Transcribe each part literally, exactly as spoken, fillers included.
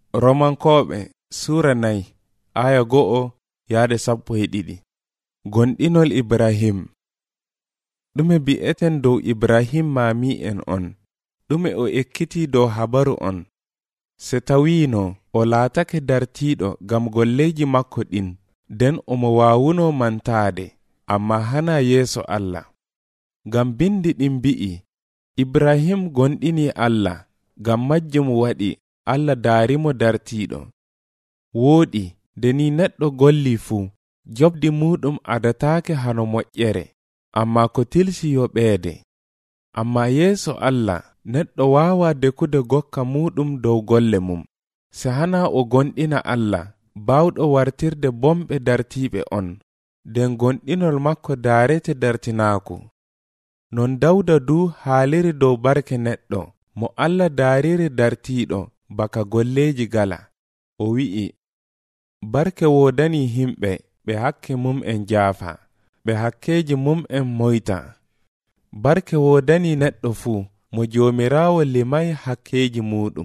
Romankoɓe Sura nayi aya go'o yaade sappo e ɗiɗi. Gonɗinol Ibrahim. Ɗume bi'eten dow Ibrahim maami en on? Ɗume o ekkiti dow habaru on? Se tawino o laatake dartiiɗo gam golleji makko ɗin, den omo waawuno mantaade, amma hana yeeso Allah. Gam bindi ɗin bi'i, Ibrahim gonɗini Allah, gam majjum waɗi Allah daarimo dartiiɗo. Wooɗi, deni neɗɗo golli fuu, jobdi muɗum adataake hano moƴƴere, amma ko tilsi yoɓeede. Amma yeeso Allah, neɗɗo waawa dekude gokka muɗum dow golle mum, se hana o gonɗina Allah, baawɗo wartirde bomɓe dartiiɓe on, den gonɗinol makko daarete dartinaaku. Non Dawda du haaliri dow barke neɗɗo, mo Allah daariri dartiiɗo, baka golleji gala. O wi'i, barke wodani himɓe, ɓe hakke mum en jaafa, ɓe hakkeji mum en moyta. Barke wodani neɗɗo fuu, mo joomiraawo limay hakkeji muɗum.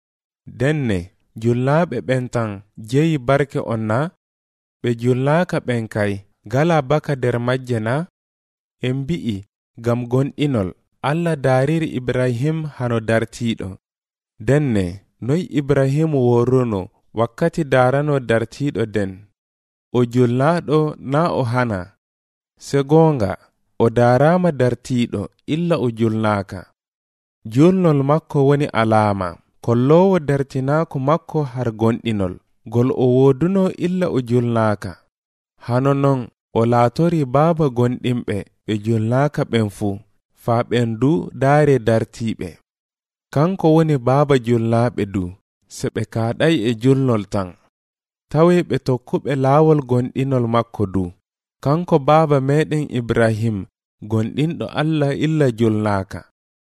Denne, jullaaɓe ɓen tan jeyi barke on na? Ɓe jullaaka ɓen kay, gala baka der majje na? En bi'i, gam gonɗinol, Allah daariri Ibrahim hano dartiiɗo. Denne, noy Ibrahim woruno wakkati daarano dartiiɗo den? O jullaaɗo na o hana? Se goonga, o daaraama dartiiɗo illa o julnaaka. Julnol makko woni alaama, kolloowo dartinaako makko har gonɗinol, gol o wooduno illa o julnaaka. Hano non, o laatori baaba gonɗinɓe ɓe julnaaka ɓen fuu, faa ɓen du daare dartiiɓe. Kanko woni baaba julnaaɓe du, se ɓe kaaɗay e julnol tan. Tawee ɓe tokkuɓe laawol gonɗinol makko du. Kanko baaba meɗen Ibrahim, gonɗinɗo Allah illa julnaaka.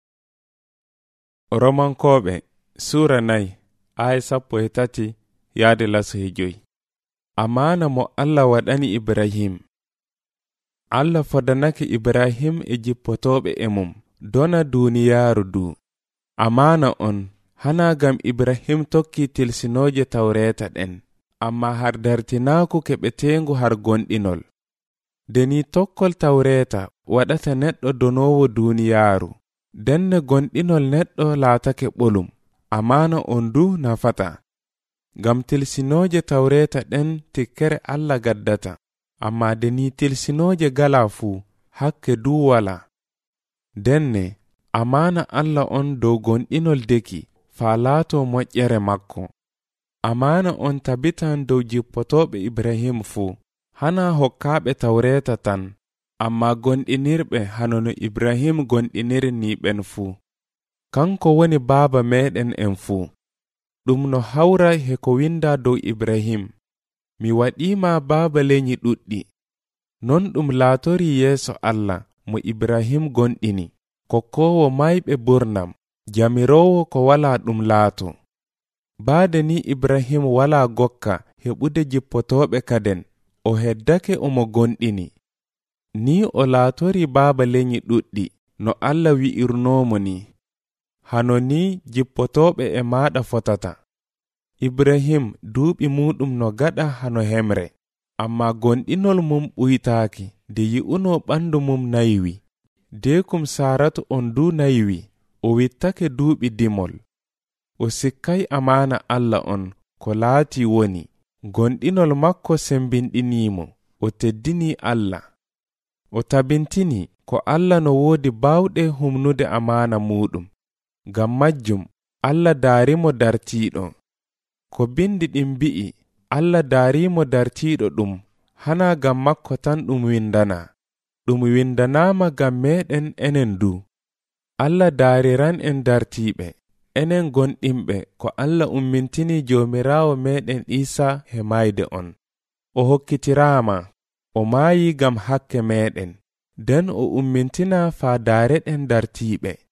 Romankoɓe Sura nayi aya sappo e tati yaade laso e joyi. Amaana mo Allah waɗani Ibrahim. Allah fodanake Ibrahim e jippotoɓe e mum, dona duniyaaru du. Amaana on, hana gam Ibrahim tokki tilsinooje tawreeta ɗen, amma har dartinaaku keɓeteengu har gonɗinol. Deni tokkol tawreeta waɗata neɗɗo donowo duniyaaru, denne gonɗinol neɗɗo laatake ɓolum, amaana on du nafata. Gam tilsinooje tawreeta ɗen tikkere Allah gaddata, amma deni tilsinooje gala fuu, hakke du wala. Denne, amaana Allah on dow gonɗinol deki, faa laato moƴƴere makko. Amaana on tabitan dow jippotoɓe Ibrahim fuu, hana hokkaaɓe tawreeta tan, amma gonɗinirɓe hano no Ibrahim gonɗiniri ni ɓen fuu. Kanko woni baaba meɗen en fuu. Ɗum no hawra he ko winda dow Ibrahim, mi waɗima baaba leñi ɗuɗɗi. Non ɗum laatori yeeso Allah mo Ibrahim gonɗini, kokkowo mayɓe burnam, jamirowo ko wala ɗum laato. Baade ni Ibrahim wala gokka heɓude jippotoɓe kaden, o heddake omo gonɗini. Ni o laatori baaba leñi ɗuɗɗi, no Allah wi'irnomo ni. Hano ni jippotoɓe e maɗa fotata. Ibrahim duuɓi muɗum no gaɗa hano hemre, amma gonɗinol mum ɓuytaaki, de yi'uno ɓandu mum naywi. Deekum Saratu on du naywi, o wittake duuɓi dimol. O sikkay amaana Allah on, ko laati woni, gonɗinol makko sembinɗinimo, o teddini Allah. O tabintini ko Allah no woodi baawɗe humnude amaana muɗum. Gam majjum, Allah daarimo dartiiɗo. Ko bindi ɗin bi'i, Allah daarimo dartiiɗo ɗum, hana gam makko tan ɗum windana. Ɗum windanaama gam meɗen enen du. Allah daariran en dartiiɓe, enen gonɗinɓe ko Allah ummintini joomiraawo meɗen Isa he mayde on. O hokkitiraama, o maayi gam hakke meɗen, den o ummintina faa daareɗen dartiiɓe.